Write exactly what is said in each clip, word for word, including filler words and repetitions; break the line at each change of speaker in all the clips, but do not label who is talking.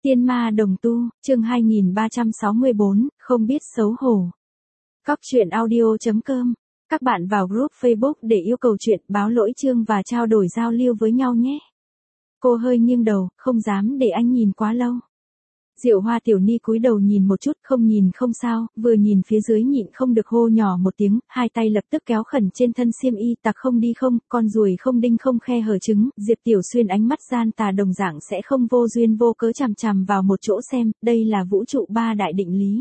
Tiên ma đồng tu, chương hai nghìn ba trăm sáu mươi bốn, không biết xấu hổ. Cóc truyện audio chấm com. Các bạn vào group Facebook để yêu cầu chuyện, báo lỗi chương và trao đổi giao lưu với nhau nhé. Cô hơi nghiêng đầu, không dám để anh nhìn quá lâu. Diệu Hoa Tiểu Ni cúi đầu nhìn một chút, không nhìn không sao, vừa nhìn phía dưới nhịn không được hô nhỏ một tiếng, hai tay lập tức kéo khẩn trên thân xiêm y, tặc không đi không, con ruồi không đinh không khe hở trứng. Diệp Tiểu Xuyên ánh mắt gian tà đồng dạng sẽ không vô duyên vô cớ chằm chằm vào một chỗ xem, đây là vũ trụ ba đại định lý.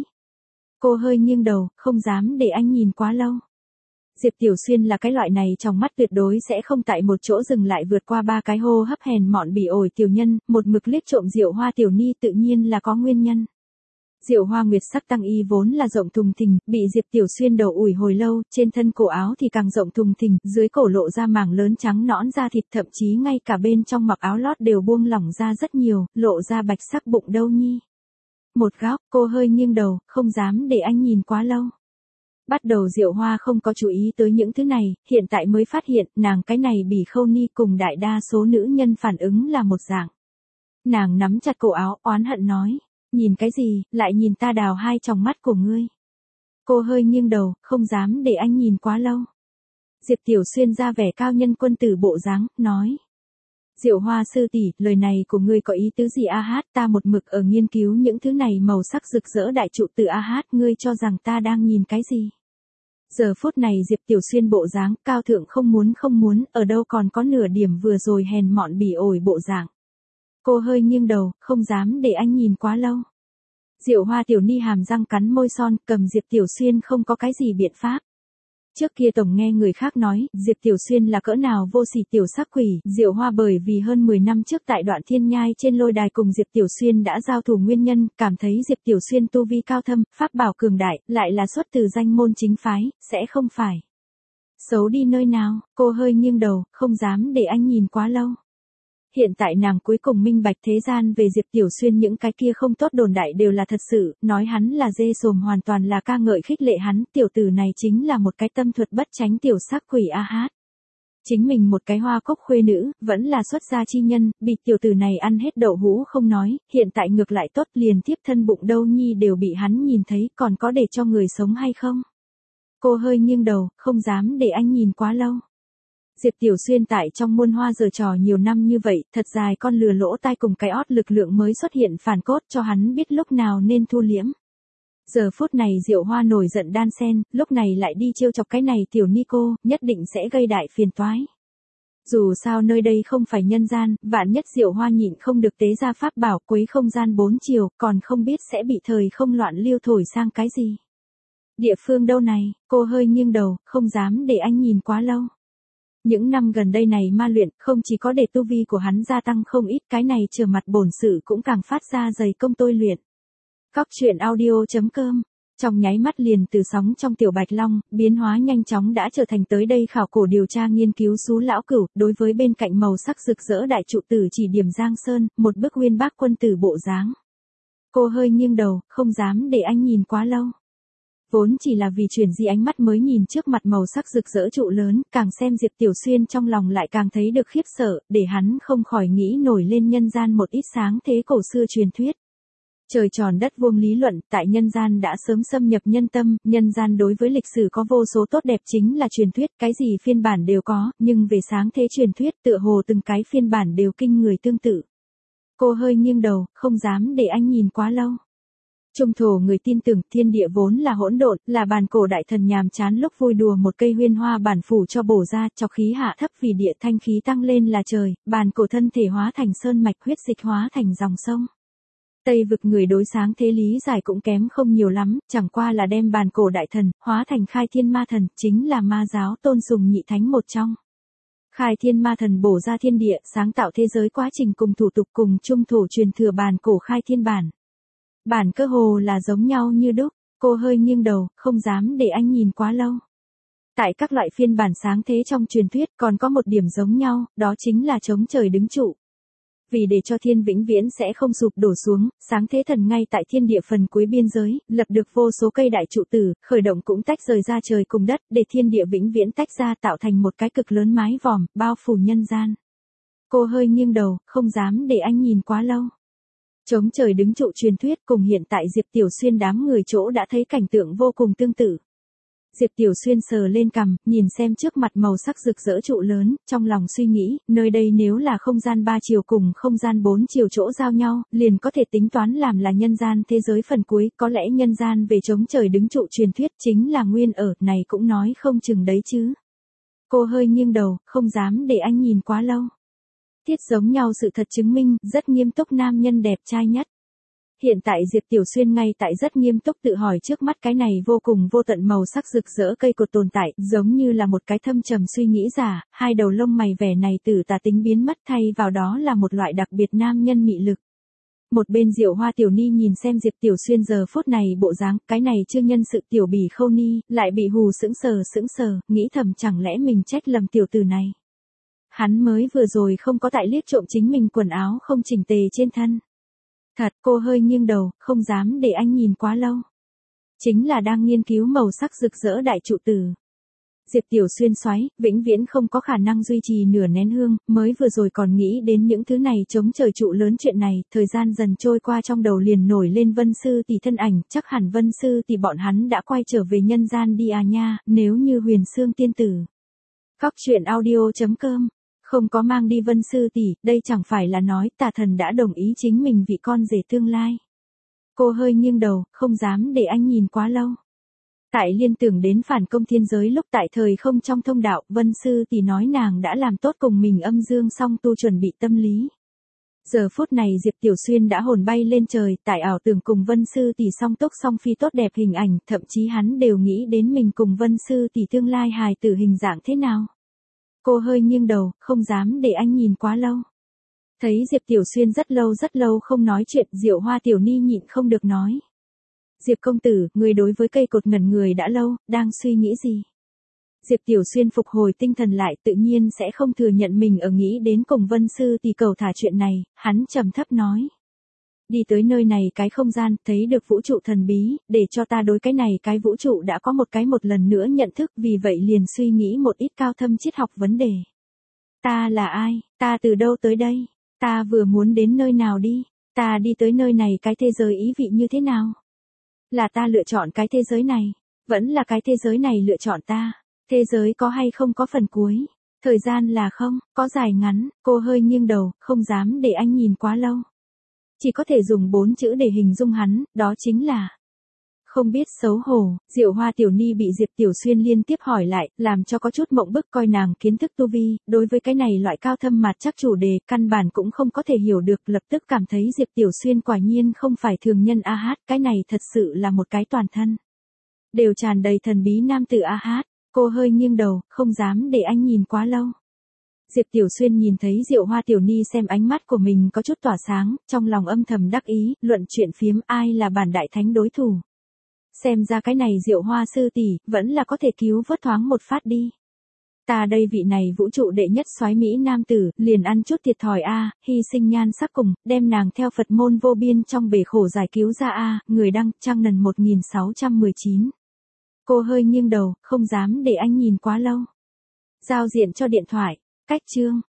Cô hơi nghiêng đầu, không dám để anh nhìn quá lâu. Diệp Tiểu Xuyên là cái loại này trong mắt tuyệt đối sẽ không tại một chỗ dừng lại vượt qua ba cái hô hấp hèn mọn bỉ ổi tiểu nhân, một mực liếc trộm Diệu Hoa Tiểu Ni tự nhiên là có nguyên nhân. Diệu Hoa Nguyệt sắc tăng y vốn là rộng thùng thình, bị Diệp Tiểu Xuyên đầu ủi hồi lâu, trên thân cổ áo thì càng rộng thùng thình, dưới cổ lộ ra mảng lớn trắng nõn da thịt, thậm chí ngay cả bên trong mặc áo lót đều buông lỏng ra rất nhiều, lộ ra bạch sắc bụng đâu nhi. Một góc, cô hơi nghiêng đầu, không dám để anh nhìn quá lâu. Bắt đầu Diệu Hoa không có chú ý tới những thứ này, hiện tại mới phát hiện, nàng cái này bỉ khâu ni cùng đại đa số nữ nhân phản ứng là một dạng. Nàng nắm chặt cổ áo, oán hận nói, nhìn cái gì, lại nhìn ta đào hai tròng mắt của ngươi. Cô hơi nghiêng đầu, không dám để anh nhìn quá lâu. Diệp Tiểu Xuyên ra vẻ cao nhân quân tử bộ dáng, nói. Diệu Hoa sư tỷ, lời này của ngươi có ý tứ gì a hát, ta một mực ở nghiên cứu những thứ này màu sắc rực rỡ đại trụ từ a hát, ngươi cho rằng ta đang nhìn cái gì? Giờ phút này Diệp Tiểu Xuyên bộ dáng, cao thượng không muốn không muốn, ở đâu còn có nửa điểm vừa rồi hèn mọn bỉ ổi bộ dạng. Cô hơi nghiêng đầu, không dám để anh nhìn quá lâu. Diệu Hoa Tiểu Ni hàm răng cắn môi son, cầm Diệp Tiểu Xuyên không có cái gì biện pháp. Trước kia tổng nghe người khác nói, Diệp Tiểu Xuyên là cỡ nào vô sỉ tiểu sắc quỷ, Diệu Hoa bởi vì hơn mười năm trước tại đoạn thiên nhai trên lôi đài cùng Diệp Tiểu Xuyên đã giao thủ nguyên nhân, cảm thấy Diệp Tiểu Xuyên tu vi cao thâm, pháp bảo cường đại, lại là xuất từ danh môn chính phái, sẽ không phải xấu đi nơi nào. Cô hơi nghiêng đầu, không dám để anh nhìn quá lâu. Hiện tại nàng cuối cùng minh bạch thế gian về Diệp Tiểu Xuyên những cái kia không tốt đồn đại đều là thật sự, nói hắn là dê sồm hoàn toàn là ca ngợi khích lệ hắn, tiểu tử này chính là một cái tâm thuật bất tránh tiểu sắc quỷ a hát. Chính mình một cái hoa cốc khuê nữ, vẫn là xuất gia chi nhân, bị tiểu tử này ăn hết đậu hũ không nói, hiện tại ngược lại tốt liền tiếp thân bụng đâu nhi đều bị hắn nhìn thấy, còn có để cho người sống hay không? Cô hơi nghiêng đầu, không dám để anh nhìn quá lâu. Diệp Tiểu Xuyên tại trong muôn hoa giở trò nhiều năm như vậy, thật dài con lừa lỗ tai cùng cái ót lực lượng mới xuất hiện phản cốt cho hắn biết lúc nào nên thu liễm. Giờ phút này Diệu Hoa nổi giận đan sen, lúc này lại đi trêu chọc cái này Tiểu Ni cô, nhất định sẽ gây đại phiền toái. Dù sao nơi đây không phải nhân gian, vạn nhất Diệu Hoa nhịn không được tế ra pháp bảo quấy không gian bốn chiều, còn không biết sẽ bị thời không loạn lưu thổi sang cái gì. Địa phương đâu này, cô hơi nghiêng đầu, không dám để anh nhìn quá lâu. Những năm gần đây này ma luyện, không chỉ có để tu vi của hắn gia tăng không ít, cái này trở mặt bổn sự cũng càng phát ra dày công tôi luyện. Cóc truyện audio chấm com. Trong nháy mắt liền từ sóng trong tiểu bạch long, biến hóa nhanh chóng đã trở thành tới đây khảo cổ điều tra nghiên cứu xú lão cửu, đối với bên cạnh màu sắc rực rỡ đại trụ tử chỉ điểm Giang Sơn, một bức uyên bác quân tử bộ dáng. Cô hơi nghiêng đầu, không dám để anh nhìn quá lâu. Vốn chỉ là vì chuyển di ánh mắt mới nhìn trước mặt màu sắc rực rỡ trụ lớn, càng xem Diệp Tiểu Xuyên trong lòng lại càng thấy được khiếp sợ, để hắn không khỏi nghĩ nổi lên nhân gian một ít sáng thế cổ xưa truyền thuyết. Trời tròn đất vuông lý luận, tại nhân gian đã sớm xâm nhập nhân tâm, nhân gian đối với lịch sử có vô số tốt đẹp chính là truyền thuyết, cái gì phiên bản đều có, nhưng về sáng thế truyền thuyết tựa hồ từng cái phiên bản đều kinh người tương tự. Cô hơi nghiêng đầu, không dám để anh nhìn quá lâu. Trung thổ người tin tưởng thiên địa vốn là hỗn độn, là bàn cổ đại thần nhàm chán lúc vui đùa một cây huyên hoa bản phủ cho bổ ra, chọc khí hạ thấp vì địa thanh khí tăng lên là trời, bàn cổ thân thể hóa thành sơn mạch, huyết dịch hóa thành dòng sông. Tây vực người đối sáng thế lý giải cũng kém không nhiều lắm, chẳng qua là đem bàn cổ đại thần, hóa thành khai thiên ma thần, chính là ma giáo tôn sùng nhị thánh một trong. Khai thiên ma thần bổ ra thiên địa, sáng tạo thế giới quá trình cùng thủ tục cùng trung thổ truyền thừa bàn cổ khai thiên bản. Bản cơ hồ là giống nhau như đúc, cô hơi nghiêng đầu, không dám để anh nhìn quá lâu. Tại các loại phiên bản sáng thế trong truyền thuyết còn có một điểm giống nhau, đó chính là chống trời đứng trụ. Vì để cho thiên vĩnh viễn sẽ không sụp đổ xuống, sáng thế thần ngay tại thiên địa phần cuối biên giới, lập được vô số cây đại trụ tử, khởi động cũng tách rời ra trời cùng đất, để thiên địa vĩnh viễn tách ra tạo thành một cái cực lớn mái vòm, bao phủ nhân gian. Cô hơi nghiêng đầu, không dám để anh nhìn quá lâu. Trống trời đứng trụ truyền thuyết cùng hiện tại Diệp Tiểu Xuyên đám người chỗ đã thấy cảnh tượng vô cùng tương tự. Diệp Tiểu Xuyên sờ lên cằm, nhìn xem trước mặt màu sắc rực rỡ trụ lớn, trong lòng suy nghĩ, nơi đây nếu là không gian ba chiều cùng không gian bốn chiều chỗ giao nhau, liền có thể tính toán làm là nhân gian thế giới phần cuối, có lẽ nhân gian về trống trời đứng trụ truyền thuyết chính là nguyên ở, này cũng nói không chừng đấy chứ. Cô hơi nghiêng đầu, không dám để anh nhìn quá lâu. Thiết giống nhau sự thật chứng minh, rất nghiêm túc nam nhân đẹp trai nhất. Hiện tại Diệp Tiểu Xuyên ngay tại rất nghiêm túc tự hỏi trước mắt cái này vô cùng vô tận màu sắc rực rỡ cây cột tồn tại, giống như là một cái thâm trầm suy nghĩ giả, hai đầu lông mày vẻ này từ tà tính biến mất thay vào đó là một loại đặc biệt nam nhân mị lực. Một bên Diệu Hoa Tiểu Ni nhìn xem Diệp Tiểu Xuyên giờ phút này bộ dáng, cái này chưa nhân sự tiểu bỉ khâu ni, lại bị hù sững sờ sững sờ, nghĩ thầm chẳng lẽ mình trách lầm tiểu tử này. Hắn mới vừa rồi không có tại liếc trộm chính mình quần áo không chỉnh tề trên thân. Thật, cô hơi nghiêng đầu, không dám để anh nhìn quá lâu. Chính là đang nghiên cứu màu sắc rực rỡ đại trụ tử. Diệp Tiểu Xuyên xoáy, vĩnh viễn không có khả năng duy trì nửa nén hương, mới vừa rồi còn nghĩ đến những thứ này chống trời trụ lớn chuyện này, thời gian dần trôi qua trong đầu liền nổi lên Vân Sư Tỷ thân ảnh, chắc hẳn Vân Sư Tỷ bọn hắn đã quay trở về nhân gian đi à nha, nếu như Huyền Xương tiên tử. Cóc truyện audio chấm com không có mang đi Vân Sư Tỷ, đây chẳng phải là nói tà thần đã đồng ý chính mình vị con rể tương lai. Cô hơi nghiêng đầu, không dám để anh nhìn quá lâu. Tại liên tưởng đến phản công thiên giới lúc tại thời không trong thông đạo, Vân Sư Tỷ nói nàng đã làm tốt cùng mình âm dương song tu chuẩn bị tâm lý. Giờ phút này Diệp Tiểu Xuyên đã hồn bay lên trời, tại ảo tưởng cùng Vân Sư Tỷ song túc song phi tốt đẹp hình ảnh, thậm chí hắn đều nghĩ đến mình cùng Vân Sư Tỷ tương lai hài tử hình dạng thế nào. Cô hơi nghiêng đầu, không dám để anh nhìn quá lâu. Thấy Diệp Tiểu Xuyên rất lâu rất lâu không nói chuyện, Diệu Hoa Tiểu Ni nhịn không được nói. Diệp công tử, người đối với cây cột ngẩn người đã lâu, đang suy nghĩ gì? Diệp Tiểu Xuyên phục hồi tinh thần lại, tự nhiên sẽ không thừa nhận mình ở nghĩ đến cùng Vân Sư Tỷ cầu thả chuyện này, hắn trầm thấp nói. Đi tới nơi này cái không gian, thấy được vũ trụ thần bí, để cho ta đối cái này cái vũ trụ đã có một cái một lần nữa nhận thức, vì vậy liền suy nghĩ một ít cao thâm triết học vấn đề. Ta là ai, ta từ đâu tới đây, ta vừa muốn đến nơi nào đi, ta đi tới nơi này cái thế giới ý vị như thế nào? Là ta lựa chọn cái thế giới này, vẫn là cái thế giới này lựa chọn ta, thế giới có hay không có phần cuối, thời gian là không, có dài ngắn, cô hơi nghiêng đầu, không dám để anh nhìn quá lâu. Chỉ có thể dùng bốn chữ để hình dung hắn, đó chính là không biết xấu hổ. Diệu Hoa Tiểu Ni bị Diệp Tiểu Xuyên liên tiếp hỏi lại, làm cho có chút mộng bức, coi nàng kiến thức tu vi, đối với cái này loại cao thâm mạt chắc chủ đề, căn bản cũng không có thể hiểu được, lập tức cảm thấy Diệp Tiểu Xuyên quả nhiên không phải thường nhân a hát, cái này thật sự là một cái toàn thân đều tràn đầy thần bí nam tử a hát. Cô hơi nghiêng đầu, không dám để anh nhìn quá lâu. Diệp Tiểu Xuyên nhìn thấy Diệu Hoa Tiểu Ni xem ánh mắt của mình có chút tỏa sáng, trong lòng âm thầm đắc ý, luận chuyện phiếm ai là bản đại thánh đối thủ. Xem ra cái này Diệu Hoa sư tỷ vẫn là có thể cứu vớt thoáng một phát đi. Ta đây vị này vũ trụ đệ nhất soái mỹ nam tử, liền ăn chút thiệt thòi a, hy sinh nhan sắc cùng, đem nàng theo Phật môn vô biên trong bể khổ giải cứu ra a, người đăng, trang nần một nghìn sáu trăm mười chín. Cô hơi nghiêng đầu, không dám để anh nhìn quá lâu. Giao diện cho điện thoại. Cách chương